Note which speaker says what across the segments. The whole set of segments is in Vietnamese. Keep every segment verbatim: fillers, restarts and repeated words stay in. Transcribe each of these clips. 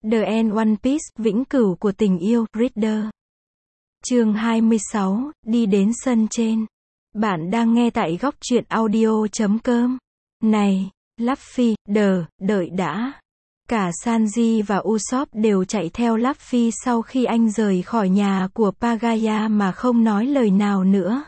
Speaker 1: The End One Piece, vĩnh cửu của tình yêu, Reader. Chương hai mươi sáu, đi đến sân trên. Bạn đang nghe tại góc truyện audio chấm com. Này, Luffy, đờ, đợi đã. Cả Sanji và Usopp đều chạy theo Luffy sau khi anh rời khỏi nhà của Pagaya mà không nói lời nào nữa.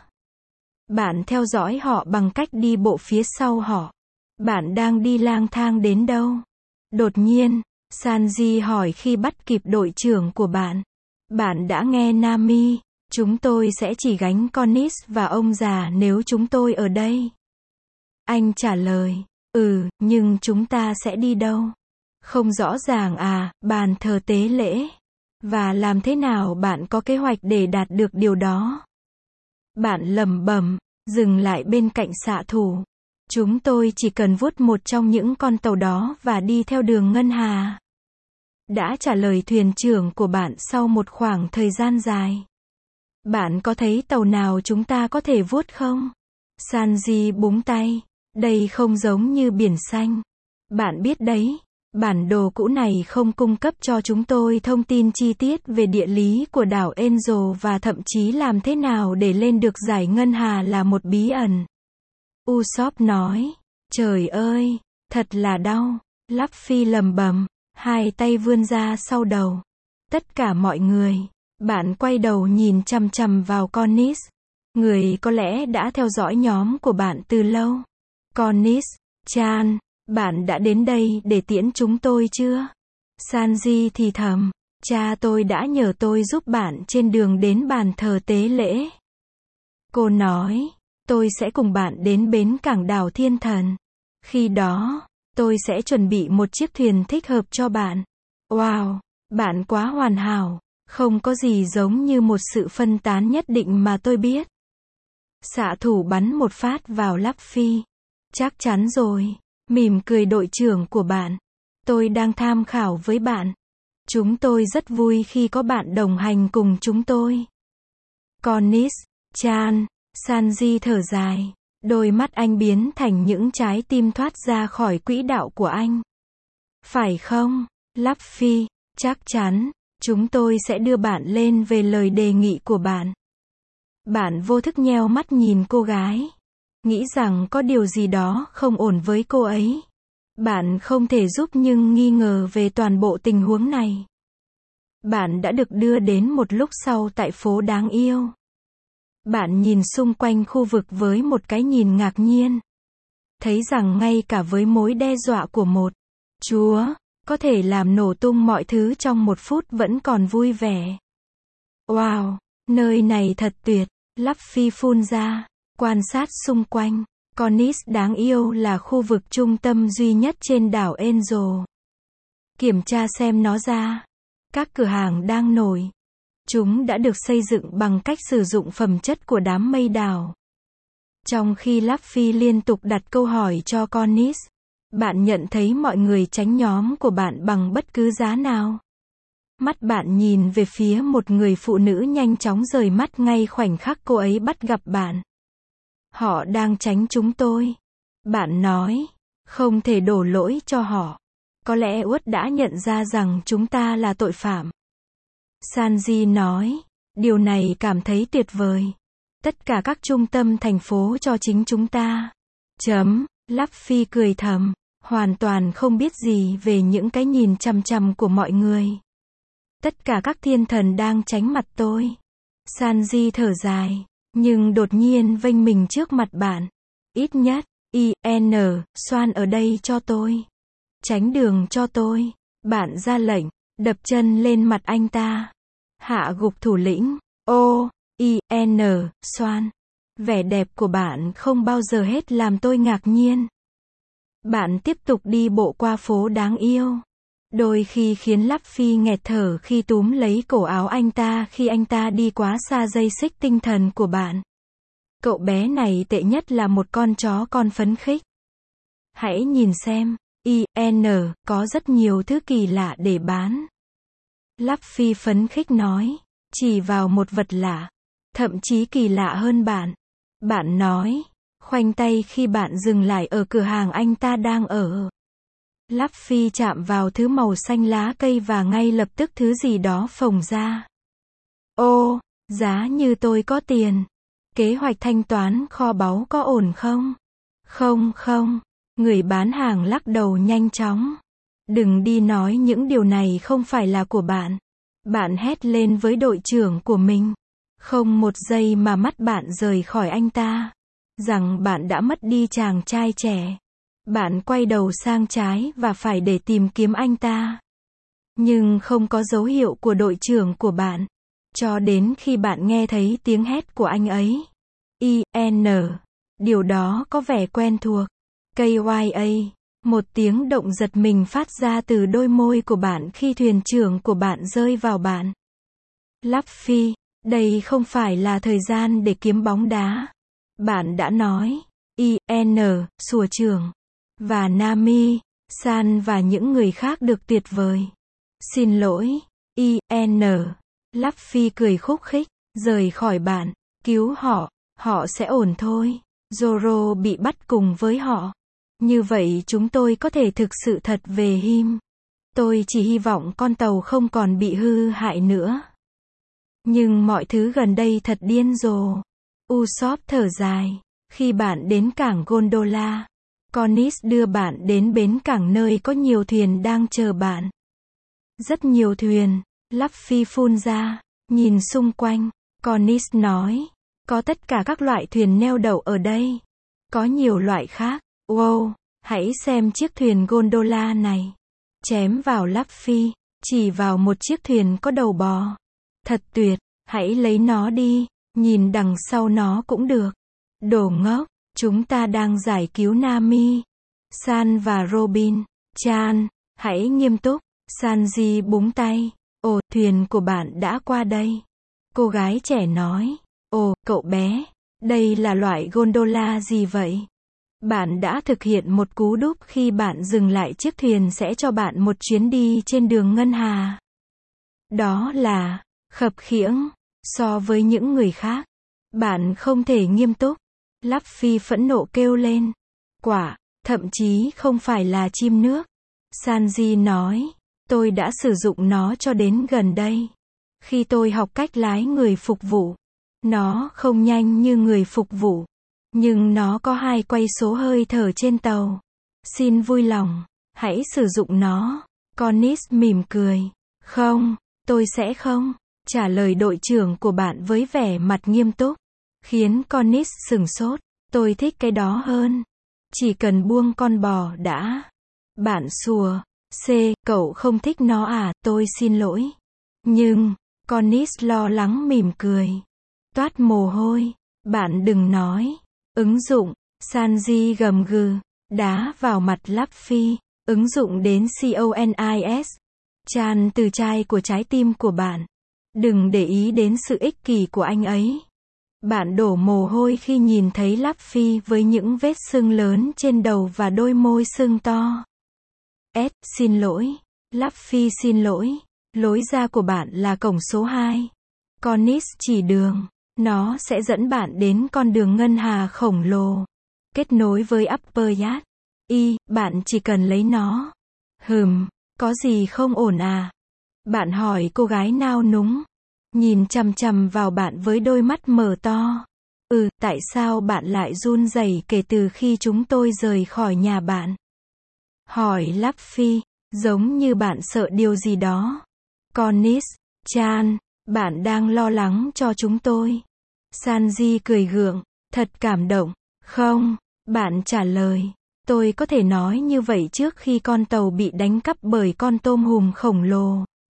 Speaker 1: Bạn theo dõi họ bằng cách đi bộ phía sau họ. Bạn đang đi lang thang đến đâu? Đột nhiên, Sanji hỏi khi bắt kịp đội trưởng của bạn. Bạn đã nghe Nami, chúng tôi sẽ chỉ gánh Connis và ông già nếu chúng tôi ở đây. Anh trả lời, ừ, nhưng chúng ta sẽ đi đâu? Không rõ ràng à, bàn thờ tế lễ. Và làm thế nào bạn có kế hoạch để đạt được điều đó? Bạn lẩm bẩm, dừng lại bên cạnh xạ thủ. Chúng tôi chỉ cần vuốt một trong những con tàu đó và đi theo đường ngân hà. Đã trả lời thuyền trưởng của bạn sau một khoảng thời gian dài. Bạn có thấy tàu nào chúng ta có thể vuốt không? Sanji búng tay. Đây không giống như biển xanh. Bạn biết đấy, bản đồ cũ này không cung cấp cho chúng tôi thông tin chi tiết về địa lý của đảo Angel và thậm chí làm thế nào để lên được dải ngân hà là một bí ẩn. Usopp nói, trời ơi, thật là đau. Luffy lầm bầm, hai tay vươn ra sau đầu. Tất cả mọi người, bạn quay đầu nhìn chằm chằm vào Connis. Người có lẽ đã theo dõi nhóm của bạn từ lâu. Connis, Chan, bạn đã đến đây để tiễn chúng tôi chưa? Sanji thì thầm, cha tôi đã nhờ tôi giúp bạn trên đường đến bàn thờ tế lễ. Cô nói, tôi sẽ cùng bạn đến bến cảng đảo Thiên Thần. Khi đó, tôi sẽ chuẩn bị một chiếc thuyền thích hợp cho bạn. Wow, bạn quá hoàn hảo, không có gì giống như một sự phân tán nhất định mà tôi biết. Xạ thủ bắn một phát vào Luffy. Chắc chắn rồi, mỉm cười đội trưởng của bạn. Tôi đang tham khảo với bạn. Chúng tôi rất vui khi có bạn đồng hành cùng chúng tôi. Connis, Chan, Sanji thở dài. Đôi mắt anh biến thành những trái tim thoát ra khỏi quỹ đạo của anh. Phải không, Luffy? Chắc chắn, chúng tôi sẽ đưa bạn lên về lời đề nghị của bạn. Bạn vô thức nheo mắt nhìn cô gái. Nghĩ rằng có điều gì đó không ổn với cô ấy. Bạn không thể giúp nhưng nghi ngờ về toàn bộ tình huống này. Bạn đã được đưa đến một lúc sau tại phố đáng yêu. Bạn nhìn xung quanh khu vực với một cái nhìn ngạc nhiên. Thấy rằng ngay cả với mối đe dọa của một chúa, có thể làm nổ tung mọi thứ trong một phút vẫn còn vui vẻ. Wow, nơi này thật tuyệt, Luffy phun ra, quan sát xung quanh. Connis đáng yêu là khu vực trung tâm duy nhất trên đảo Angel. Kiểm tra xem nó ra. Các cửa hàng đang nổi. Chúng đã được xây dựng bằng cách sử dụng phẩm chất của đám mây đảo. Trong khi Luffy liên tục đặt câu hỏi cho Connis, bạn nhận thấy mọi người tránh nhóm của bạn bằng bất cứ giá nào. Mắt bạn nhìn về phía một người phụ nữ nhanh chóng rời mắt ngay khoảnh khắc cô ấy bắt gặp bạn. Họ đang tránh chúng tôi. Bạn nói, không thể đổ lỗi cho họ. Có lẽ Uất đã nhận ra rằng chúng ta là tội phạm. Sanji nói, điều này cảm thấy tuyệt vời. Tất cả các trung tâm thành phố cho chính chúng ta. Chấm, Luffy cười thầm, hoàn toàn không biết gì về những cái nhìn chằm chằm của mọi người. Tất cả các thiên thần đang tránh mặt tôi. Sanji thở dài, nhưng đột nhiên vênh mình trước mặt bạn. Ít nhất, I N Xoan ở đây cho tôi. Tránh đường cho tôi. Bạn ra lệnh, đập chân lên mặt anh ta. Hạ gục thủ lĩnh. O, I N Xoan. Vẻ đẹp của bạn không bao giờ hết làm tôi ngạc nhiên. Bạn tiếp tục đi bộ qua phố đáng yêu. Đôi khi khiến Luffy nghẹt thở khi túm lấy cổ áo anh ta khi anh ta đi quá xa dây xích tinh thần của bạn. Cậu bé này tệ nhất là một con chó con phấn khích. Hãy nhìn xem, I N có rất nhiều thứ kỳ lạ để bán. Luffy phấn khích nói, chỉ vào một vật lạ, thậm chí kỳ lạ hơn bạn. Bạn nói, khoanh tay khi bạn dừng lại ở cửa hàng anh ta đang ở. Luffy chạm vào thứ màu xanh lá cây và ngay lập tức thứ gì đó phồng ra. Ô, giá như tôi có tiền. Kế hoạch thanh toán kho báu có ổn không? Không không. Người bán hàng lắc đầu nhanh chóng. Đừng đi nói những điều này không phải là của bạn. Bạn hét lên với đội trưởng của mình. Không một giây mà mắt bạn rời khỏi anh ta. Rằng bạn đã mất đi chàng trai trẻ. Bạn quay đầu sang trái và phải để tìm kiếm anh ta. Nhưng không có dấu hiệu của đội trưởng của bạn. Cho đến khi bạn nghe thấy tiếng hét của anh ấy. I N. Điều đó có vẻ quen thuộc. K Y A. Một tiếng động giật mình phát ra từ đôi môi của bạn khi thuyền trưởng của bạn rơi vào bạn. Luffy, đây không phải là thời gian để kiếm bóng đá. Bạn đã nói. I N. Sùa trưởng. Và Nami, San và những người khác được tuyệt vời. Xin lỗi. I N. Luffy cười khúc khích, rời khỏi bạn. Cứu họ, họ sẽ ổn thôi. Zoro bị bắt cùng với họ. Như vậy chúng tôi có thể thực sự thật về Him. Tôi chỉ hy vọng con tàu không còn bị hư hại nữa. Nhưng mọi thứ gần đây thật điên rồ. Usopp thở dài. Khi bạn đến cảng Gondola, Connis đưa bạn đến bến cảng nơi có nhiều thuyền đang chờ bạn. Rất nhiều thuyền. Luffy phun ra. Nhìn xung quanh. Connis nói. Có tất cả các loại thuyền neo đậu ở đây. Có nhiều loại khác. Wow, hãy xem chiếc thuyền gondola này. Chém vào Luffy, chỉ vào một chiếc thuyền có đầu bò. Thật tuyệt, hãy lấy nó đi, nhìn đằng sau nó cũng được. Đồ ngốc, chúng ta đang giải cứu Nami, San và Robin. Chan, hãy nghiêm túc. Sanji búng tay. Ồ, thuyền của bạn đã qua đây. Cô gái trẻ nói. Ồ, cậu bé, đây là loại gondola gì vậy? Bạn đã thực hiện một cú đúp khi bạn dừng lại chiếc thuyền sẽ cho bạn một chuyến đi trên đường ngân hà. Đó là khập khiễng. So với những người khác, bạn không thể nghiêm túc. Luffy phẫn nộ kêu lên. Quả, thậm chí không phải là chim nước. Sanji nói. Tôi đã sử dụng nó cho đến gần đây. Khi tôi học cách lái người phục vụ. Nó không nhanh như người phục vụ. Nhưng nó có hai quay số hơi thở trên tàu. Xin vui lòng, hãy sử dụng nó. Connis mỉm cười. Không, tôi sẽ không. Trả lời đội trưởng của bạn với vẻ mặt nghiêm túc. Khiến Connis sửng sốt. Tôi thích cái đó hơn. Chỉ cần buông con bò đã. Bạn sùa. C, cậu không thích nó à, tôi xin lỗi. Nhưng, Connis lo lắng mỉm cười. Toát mồ hôi. Bạn đừng nói. Ứng dụng. Sanji gầm gừ. Đá vào mặt Luffy. Ứng dụng đến Conis. Chan từ chai của trái tim của bạn. Đừng để ý đến sự ích kỷ của anh ấy. Bạn đổ mồ hôi khi nhìn thấy Luffy với những vết sưng lớn trên đầu và đôi môi sưng to. S, xin lỗi. Luffy xin lỗi. Lối ra của bạn là cổng số hai. Connis chỉ đường. Nó sẽ dẫn bạn đến con đường ngân hà khổng lồ. Kết nối với Upper Yacht. Y, bạn chỉ cần lấy nó. Hừm, có gì không ổn à? Bạn hỏi cô gái nao núng. Nhìn chằm chằm vào bạn với đôi mắt mở to. Ừ, tại sao bạn lại run rẩy kể từ khi chúng tôi rời khỏi nhà bạn? Hỏi Luffy, giống như bạn sợ điều gì đó. Connis, Chan, bạn đang lo lắng cho chúng tôi. Sanji cười gượng, thật cảm động. Không, bạn trả lời. Tôi có thể nói như vậy trước khi con tàu bị đánh cắp bởi con tôm hùm khổng lồ.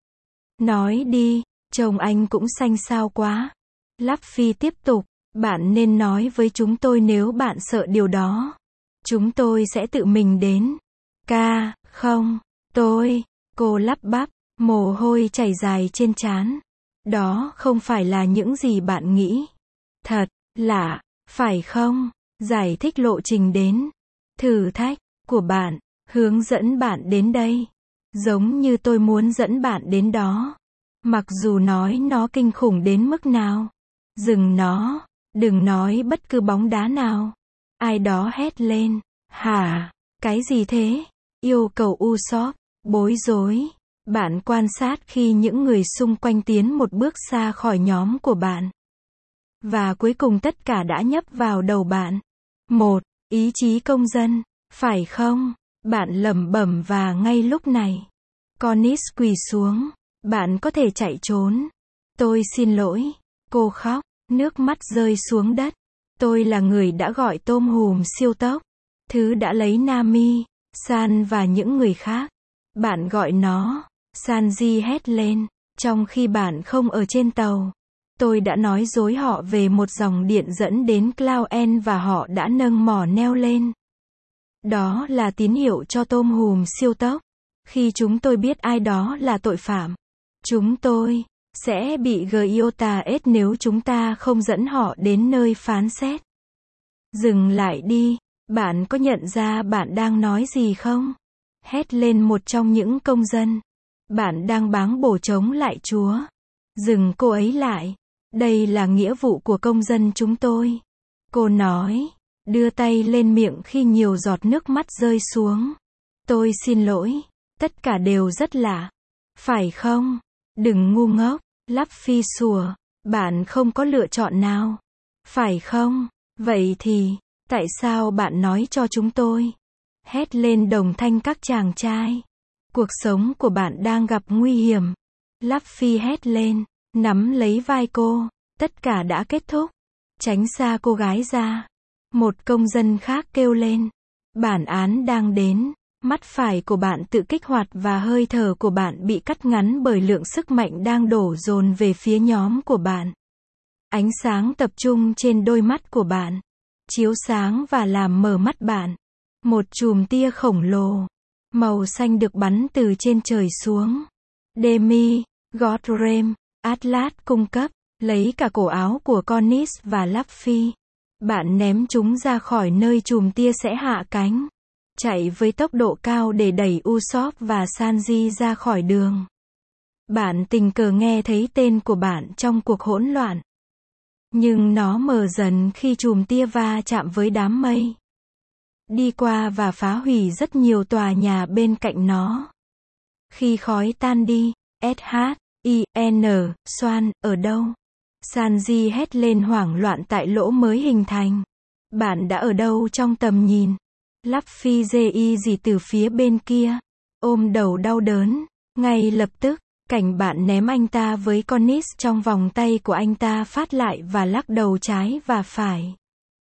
Speaker 1: Nói đi, chồng anh cũng xanh xao quá. Luffy tiếp tục, bạn nên nói với chúng tôi nếu bạn sợ điều đó. Chúng tôi sẽ tự mình đến. Ca, không, tôi, cô lắp bắp, mồ hôi chảy dài trên trán. Đó không phải là những gì bạn nghĩ. Thật, lạ, phải không? Giải thích lộ trình đến. Thử thách của bạn, hướng dẫn bạn đến đây. Giống như tôi muốn dẫn bạn đến đó. Mặc dù nói nó kinh khủng đến mức nào. Dừng nó, đừng nói bất cứ bóng đá nào. Ai đó hét lên. Hả? Cái gì thế? Yêu cầu Usopp, bối rối. Bạn quan sát khi những người xung quanh tiến một bước xa khỏi nhóm của bạn. Và cuối cùng tất cả đã nhấp vào đầu bạn. Một, ý chí công dân, phải không? Bạn lẩm bẩm và ngay lúc này, Connie quỳ xuống. Bạn có thể chạy trốn. Tôi xin lỗi. Cô khóc, nước mắt rơi xuống đất. Tôi là người đã gọi tôm hùm siêu tốc. Thứ đã lấy Nami, San và những người khác. Bạn gọi nó. Sanji hét lên. Trong khi bạn không ở trên tàu. Tôi đã nói dối họ về một dòng điện dẫn đến Cloud End và họ đã nâng mỏ neo lên. Đó là tín hiệu cho tôm hùm siêu tốc. Khi chúng tôi biết ai đó là tội phạm, chúng tôi sẽ bị Gyota ết nếu chúng ta không dẫn họ đến nơi phán xét. Dừng lại đi, bạn có nhận ra bạn đang nói gì không? Hét lên một trong những công dân. Bạn đang báng bổ chống lại Chúa. Dừng cô ấy lại. Đây là nghĩa vụ của công dân chúng tôi. Cô nói, đưa tay lên miệng khi nhiều giọt nước mắt rơi xuống. Tôi xin lỗi. Tất cả đều rất lạ. Phải không? Đừng ngu ngốc. Luffy sủa. Bạn không có lựa chọn nào. Phải không? Vậy thì, tại sao bạn nói cho chúng tôi? Hét lên đồng thanh các chàng trai. Cuộc sống của bạn đang gặp nguy hiểm. Luffy hét lên, nắm lấy vai cô. Tất cả đã kết thúc. Tránh xa cô gái ra. Một công dân khác kêu lên. Bản án đang đến. Mắt phải của bạn tự kích hoạt và hơi thở của bạn bị cắt ngắn bởi lượng sức mạnh đang đổ dồn về phía nhóm của bạn. Ánh sáng tập trung trên đôi mắt của bạn. Chiếu sáng và làm mở mắt bạn. Một chùm tia khổng lồ. Màu xanh được bắn từ trên trời xuống. Demi, Godrem, Atlas cung cấp. Lấy cả cổ áo của Connie và Luffy. Bạn ném chúng ra khỏi nơi chùm tia sẽ hạ cánh. Chạy với tốc độ cao để đẩy Usopp và Sanji ra khỏi đường. Bạn tình cờ nghe thấy tên của bạn trong cuộc hỗn loạn. Nhưng nó mờ dần khi chùm tia va chạm với đám mây. Đi qua và phá hủy rất nhiều tòa nhà bên cạnh nó. Khi khói tan đi, S H I N, Swan, ở đâu? Sanji hét lên hoảng loạn tại lỗ mới hình thành. Bạn đã ở đâu trong tầm nhìn? Luffy gi gì từ phía bên kia. Ôm đầu đau đớn. Ngay lập tức, cảnh bạn ném anh ta với Connie trong vòng tay của anh ta phát lại và lắc đầu trái và phải.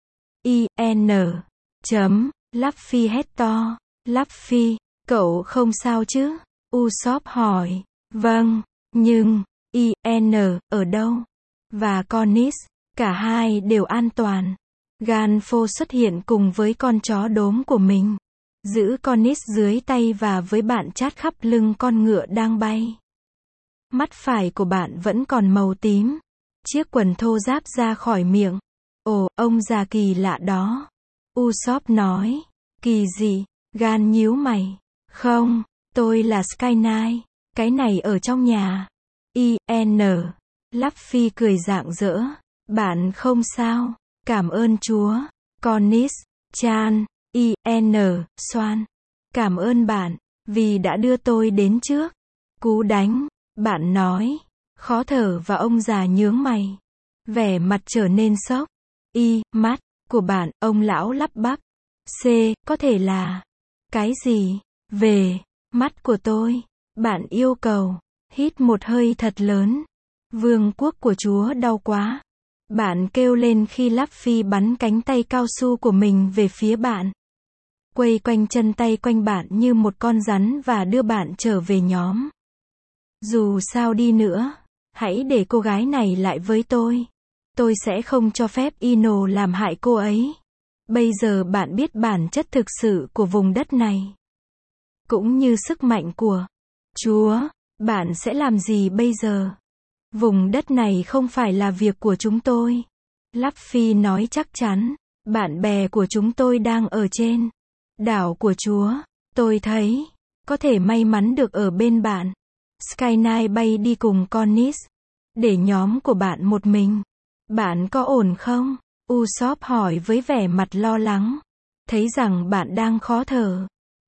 Speaker 1: I N. Chấm. Luffy hét to. Luffy, cậu không sao chứ? Usopp hỏi. Vâng, nhưng, I N, ở đâu? Và Connie, cả hai đều an toàn. Ganfo xuất hiện cùng với con chó đốm của mình. Giữ Connie dưới tay và với bạn chát khắp lưng con ngựa đang bay. Mắt phải của bạn vẫn còn màu tím. Chiếc quần thô ráp ra khỏi miệng. Ồ, ông già kỳ lạ đó. Usopp nói. Kỳ gì? Gan nhíu mày. Không, tôi là Sky Knight. Cái này ở trong nhà. I N. Luffy cười rạng rỡ. Bạn không sao. Cảm ơn Chúa. Connie, Chan, I N, Swan. Cảm ơn bạn, vì đã đưa tôi đến trước. Cú đánh, bạn nói. Khó thở và ông già nhướng mày. Vẻ mặt trở nên sốc. Y, mắt của bạn, ông lão lắp bắp. C, có thể là. Cái gì? Về, mắt của tôi. Bạn yêu cầu. Hít một hơi thật lớn. Vương quốc của Chúa đau quá. Bạn kêu lên khi Luffy bắn cánh tay cao su của mình về phía bạn. Quay quanh chân tay quanh bạn như một con rắn và đưa bạn trở về nhóm. Dù sao đi nữa, hãy để cô gái này lại với tôi. Tôi sẽ không cho phép Ino làm hại cô ấy. Bây giờ bạn biết bản chất thực sự của vùng đất này. Cũng như sức mạnh của Chúa, bạn sẽ làm gì bây giờ? Vùng đất này không phải là việc của chúng tôi. Luffy nói chắc chắn. Bạn bè của chúng tôi đang ở trên đảo của Chúa. Tôi thấy có thể may mắn được ở bên bạn. Sky Knight bay đi cùng Connie. Để nhóm của bạn một mình. Bạn có ổn không? Usopp hỏi với vẻ mặt lo lắng. Thấy rằng bạn đang khó thở.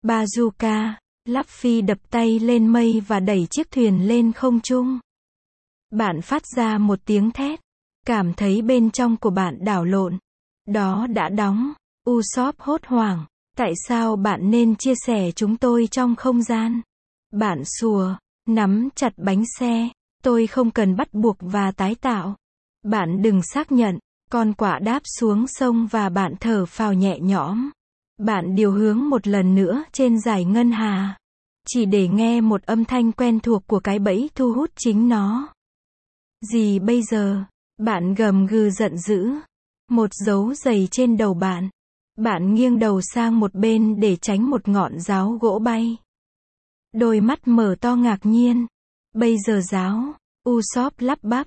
Speaker 1: Bazooka. Luffy đập tay lên mây và đẩy chiếc thuyền lên không trung. Bạn phát ra một tiếng thét. Cảm thấy bên trong của bạn đảo lộn. Đó đã đóng. Usopp hốt hoảng. Tại sao bạn nên chia sẻ chúng tôi trong không gian? Bạn sủa, nắm chặt bánh xe. Tôi không cần bắt buộc và tái tạo. Bạn đừng xác nhận. Con quạ đáp xuống sông và bạn thở phào nhẹ nhõm. Bạn điều hướng một lần nữa trên dải ngân hà. Chỉ để nghe một âm thanh quen thuộc của cái bẫy thu hút chính nó. Gì bây giờ? Bạn gầm gừ giận dữ. Một dấu giày trên đầu bạn. Bạn nghiêng đầu sang một bên để tránh một ngọn giáo gỗ bay. Đôi mắt mở to ngạc nhiên. Bây giờ giáo. Usopp lắp bắp.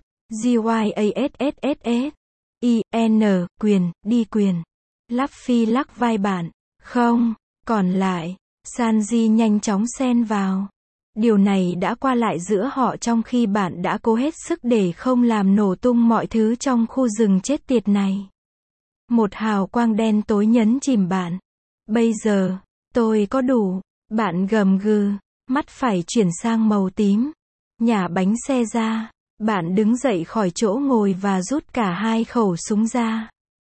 Speaker 1: G-Y-A-S-S-S-S. I-N, quyền, đi quyền. Luffy lắc vai bạn. Không, còn lại. Sanji nhanh chóng xen vào. Điều này đã qua lại giữa họ trong khi bạn đã cố hết sức để không làm nổ tung mọi thứ trong khu rừng chết tiệt này. Một hào quang đen tối nhấn chìm bạn. Bây giờ, tôi có đủ. Bạn gầm gừ, mắt phải chuyển sang màu tím. Nhả bánh xe ra. Bạn đứng dậy khỏi chỗ ngồi và rút cả hai khẩu súng ra.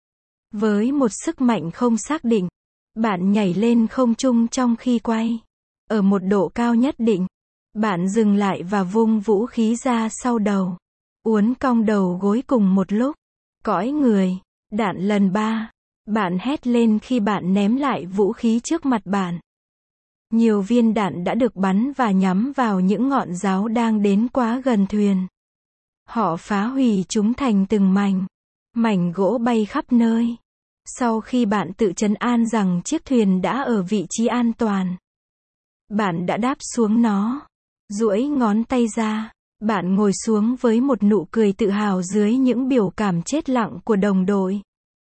Speaker 1: Với một sức mạnh không xác định, bạn nhảy lên không trung trong khi quay. Ở một độ cao nhất định, bạn dừng lại và vung vũ khí ra sau đầu. Uốn cong đầu gối cùng một lúc. Cõi người. Đạn lần ba. Bạn hét lên khi bạn ném lại vũ khí trước mặt bạn. Nhiều viên đạn đã được bắn và nhắm vào những ngọn giáo đang đến quá gần thuyền. Họ phá hủy chúng thành từng mảnh. Mảnh gỗ bay khắp nơi. Sau khi bạn tự trấn an rằng chiếc thuyền đã ở vị trí an toàn, bạn đã đáp xuống nó. Duỗi ngón tay ra. Bạn ngồi xuống với một nụ cười tự hào dưới những biểu cảm chết lặng của đồng đội.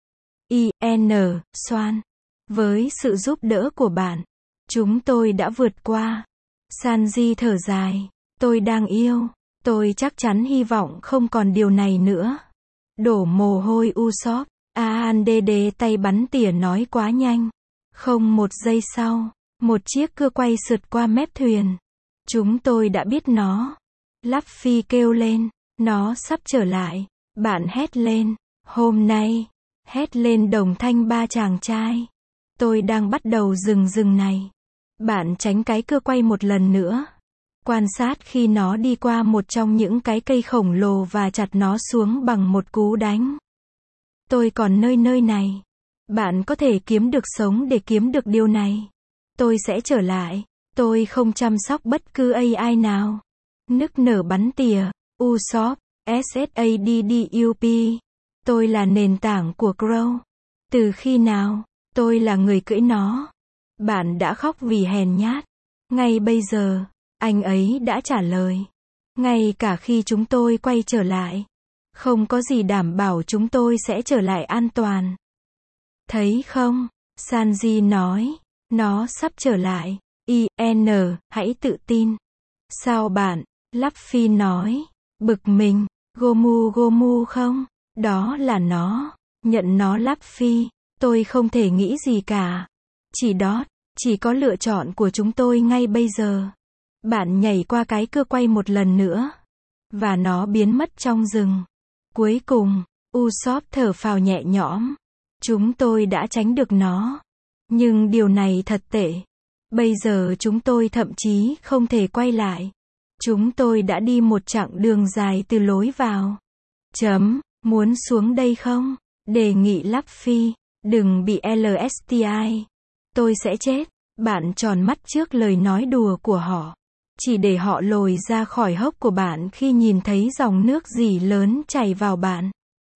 Speaker 1: I N Swan. Với sự giúp đỡ của bạn, chúng tôi đã vượt qua. Sanji thở dài. Tôi đang yêu. Tôi chắc chắn hy vọng không còn điều này nữa. Đổ mồ hôi Usopp. Aanddd tay bắn tỉa nói quá nhanh. Không một giây sau, một chiếc cưa quay sượt qua mép thuyền. Chúng tôi đã biết nó. Luffy kêu lên. Nó sắp trở lại. Bạn hét lên. Hôm nay. Hét lên đồng thanh ba chàng trai. Tôi đang bắt đầu rừng rừng này. Bạn tránh cái cưa quay một lần nữa. Quan sát khi nó đi qua một trong những cái cây khổng lồ và chặt nó xuống bằng một cú đánh. Tôi còn nơi nơi này. Bạn có thể kiếm được sống để kiếm được điều này. Tôi sẽ trở lại. Tôi không chăm sóc bất cứ ai nào. Nức nở bắn tỉa. Usopp. S S A D D U P. Tôi là nền tảng của Crow. Từ khi nào, tôi là người cưỡi nó. Bạn đã khóc vì hèn nhát. Ngay bây giờ, anh ấy đã trả lời. Ngay cả khi chúng tôi quay trở lại, không có gì đảm bảo chúng tôi sẽ trở lại an toàn. Thấy không? Sanji nói. Nó sắp trở lại. I N, hãy tự tin. Sao bạn? Luffy nói. Bực mình. Gomu Gomu không? Đó là nó. Nhận nó Luffy. Tôi không thể nghĩ gì cả. Chỉ đó, chỉ có lựa chọn của chúng tôi ngay bây giờ. Bạn nhảy qua cái cưa quay một lần nữa. Và nó biến mất trong rừng. Cuối cùng, Usopp thở phào nhẹ nhõm. Chúng tôi đã tránh được nó. Nhưng điều này thật tệ. Bây giờ chúng tôi thậm chí không thể quay lại. Chúng tôi đã đi một chặng đường dài từ lối vào. Chấm, muốn xuống đây không? Đề nghị Luffy. Đừng bị L S T I. Tôi sẽ chết. Bạn tròn mắt trước lời nói đùa của họ. Chỉ để họ lồi ra khỏi hốc của bạn khi nhìn thấy dòng nước dỉ lớn chảy vào bạn.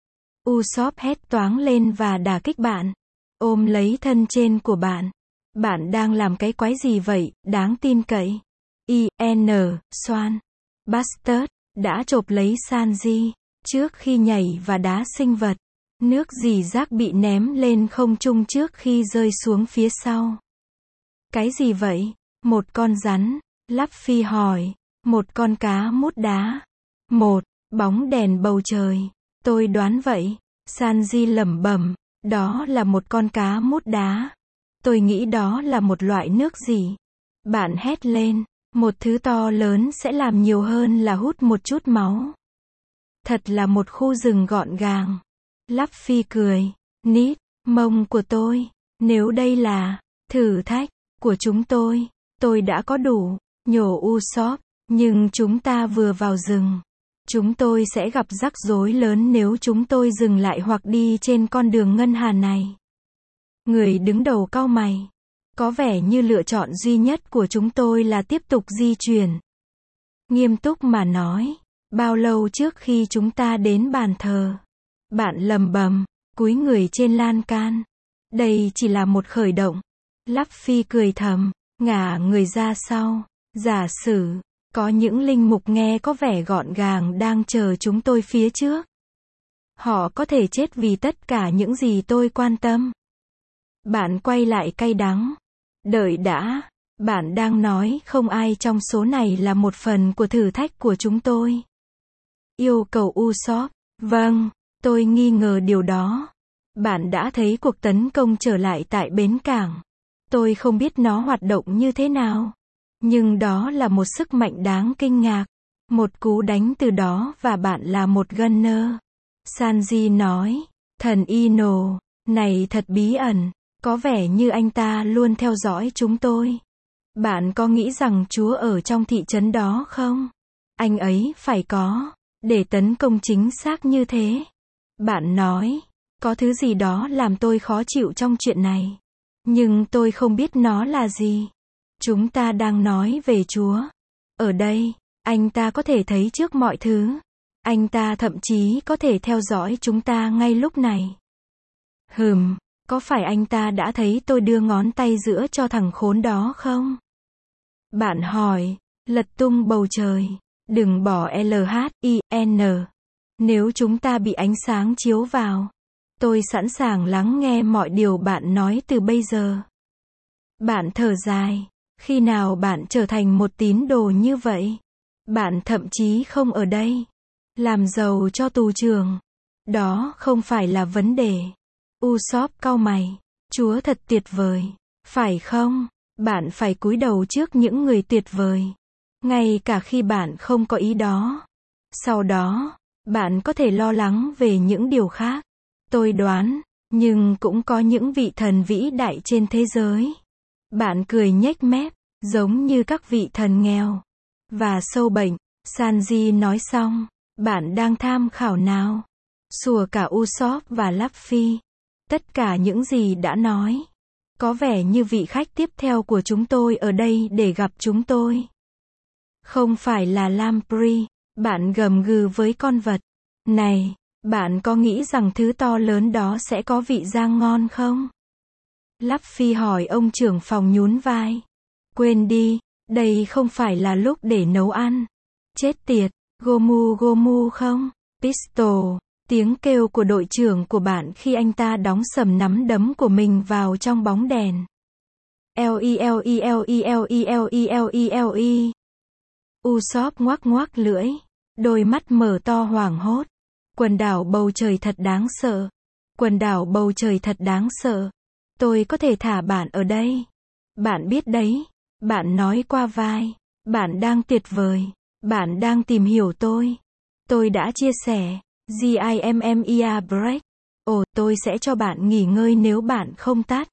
Speaker 1: Usopp hét toáng lên và đả kích bạn. Ôm lấy thân trên của bạn. Bạn đang làm cái quái gì vậy, đáng tin cậy? I N Swan. Bastard. Đã chộp lấy Sanji. Trước khi nhảy và đá sinh vật. Nước dỉ rác bị ném lên không trung trước khi rơi xuống phía sau. Cái gì vậy? Một con rắn. Luffy hỏi. Một con cá mút đá. Một. Bóng đèn bầu trời. Tôi đoán vậy. Sanji lẩm bẩm. Đó là một con cá mút đá. Tôi nghĩ đó là một loại nước gì? Bạn hét lên. Một thứ to lớn sẽ làm nhiều hơn là hút một chút máu. Thật là một khu rừng gọn gàng. Luffy cười. Nít, mông của tôi. Nếu đây là thử thách của chúng tôi, tôi đã có đủ. Nhổ Usopp. Nhưng chúng ta vừa vào rừng. Chúng tôi sẽ gặp rắc rối lớn nếu chúng tôi dừng lại hoặc đi trên con đường ngân hà này. Người đứng đầu cau mày. Có vẻ như lựa chọn duy nhất của chúng tôi là tiếp tục di chuyển. Nghiêm túc mà nói. Bao lâu trước khi chúng ta đến bàn thờ? Bạn lầm bầm, cúi người trên lan can. Đây chỉ là một khởi động. Luffy cười thầm, ngả người ra sau. Giả sử, có những linh mục nghe có vẻ gọn gàng đang chờ chúng tôi phía trước. Họ có thể chết vì tất cả những gì tôi quan tâm. Bạn quay lại cay đắng. Đợi đã, bạn đang nói không ai trong số này là một phần của thử thách của chúng tôi. Yêu cầu Usopp. Vâng, tôi nghi ngờ điều đó. Bạn đã thấy cuộc tấn công trở lại tại bến cảng. Tôi không biết nó hoạt động như thế nào. Nhưng đó là một sức mạnh đáng kinh ngạc. Một cú đánh từ đó và bạn là một gunner. Sanji nói. Thần Ino, này thật bí ẩn. Có vẻ như anh ta luôn theo dõi chúng tôi. Bạn có nghĩ rằng Chúa ở trong thị trấn đó không? Anh ấy phải có. Để tấn công chính xác như thế. Bạn nói. Có thứ gì đó làm tôi khó chịu trong chuyện này. Nhưng tôi không biết nó là gì. Chúng ta đang nói về Chúa. Ở đây, anh ta có thể thấy trước mọi thứ. Anh ta thậm chí có thể theo dõi chúng ta ngay lúc này. Hừm, có phải anh ta đã thấy tôi đưa ngón tay giữa cho thằng khốn đó không? Bạn hỏi, lật tung bầu trời. Đừng bỏ L H I N. Nếu chúng ta bị ánh sáng chiếu vào, tôi sẵn sàng lắng nghe mọi điều bạn nói từ bây giờ. Bạn thở dài. Khi nào bạn trở thành một tín đồ như vậy? Bạn thậm chí không ở đây. Làm giàu cho tù trưởng. Đó không phải là vấn đề. Usopp cau mày. Chúa thật tuyệt vời. Phải không? Bạn phải cúi đầu trước những người tuyệt vời. Ngay cả khi bạn không có ý đó. Sau đó, bạn có thể lo lắng về những điều khác. Tôi đoán, nhưng cũng có những vị thần vĩ đại trên thế giới. Bạn cười nhếch mép, giống như các vị thần nghèo. Và sâu bệnh, Sanji nói xong. Bạn đang tham khảo nào? Sủa cả Usopp và Luffy. Tất cả những gì đã nói. Có vẻ như vị khách tiếp theo của chúng tôi ở đây để gặp chúng tôi. Không phải là Lamprey. Bạn gầm gừ với con vật. Này, bạn có nghĩ rằng thứ to lớn đó sẽ có vị rang ngon không? Luffy hỏi ông trưởng phòng nhún vai. Quên đi, đây không phải là lúc để nấu ăn. Chết tiệt, Gomu Gomu không? Pistol, tiếng kêu của đội trưởng của bạn khi anh ta đóng sầm nắm đấm của mình vào trong bóng đèn. L E L E L E L E L E L E L E. Usopp ngoác ngoác lưỡi, đôi mắt mở to hoảng hốt. Quần đảo bầu trời thật đáng sợ. Quần đảo bầu trời thật đáng sợ. Tôi có thể thả bạn ở đây. Bạn biết đấy. Bạn nói qua vai. Bạn đang tuyệt vời. Bạn đang tìm hiểu tôi. Tôi đã chia sẻ. G I M M E A break. Ồ, tôi sẽ cho bạn nghỉ ngơi nếu bạn không tắt.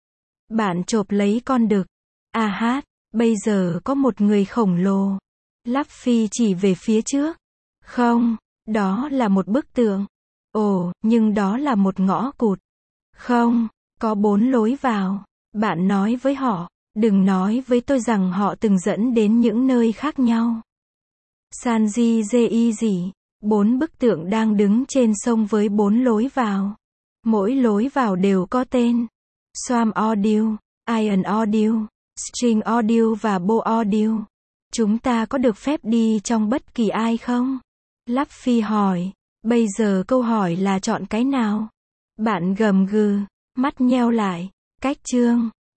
Speaker 1: Bạn chộp lấy con đực. À hát, bây giờ có một người khổng lồ. Luffy chỉ về phía trước. Không, đó là một bức tượng. Ồ, nhưng đó là một ngõ cụt. Không, có bốn lối vào. Bạn nói với họ, đừng nói với tôi rằng họ từng dẫn đến những nơi khác nhau. Sanji Ji gì? Bốn bức tượng đang đứng trên sông với bốn lối vào. Mỗi lối vào đều có tên. Swamp Audio, Iron Audio, String Audio và Bow Audio. Chúng ta có được phép đi trong bất kỳ ai không? Luffy hỏi. Bây giờ câu hỏi là chọn cái nào? Bạn gầm gừ, mắt nheo lại. Cách chương.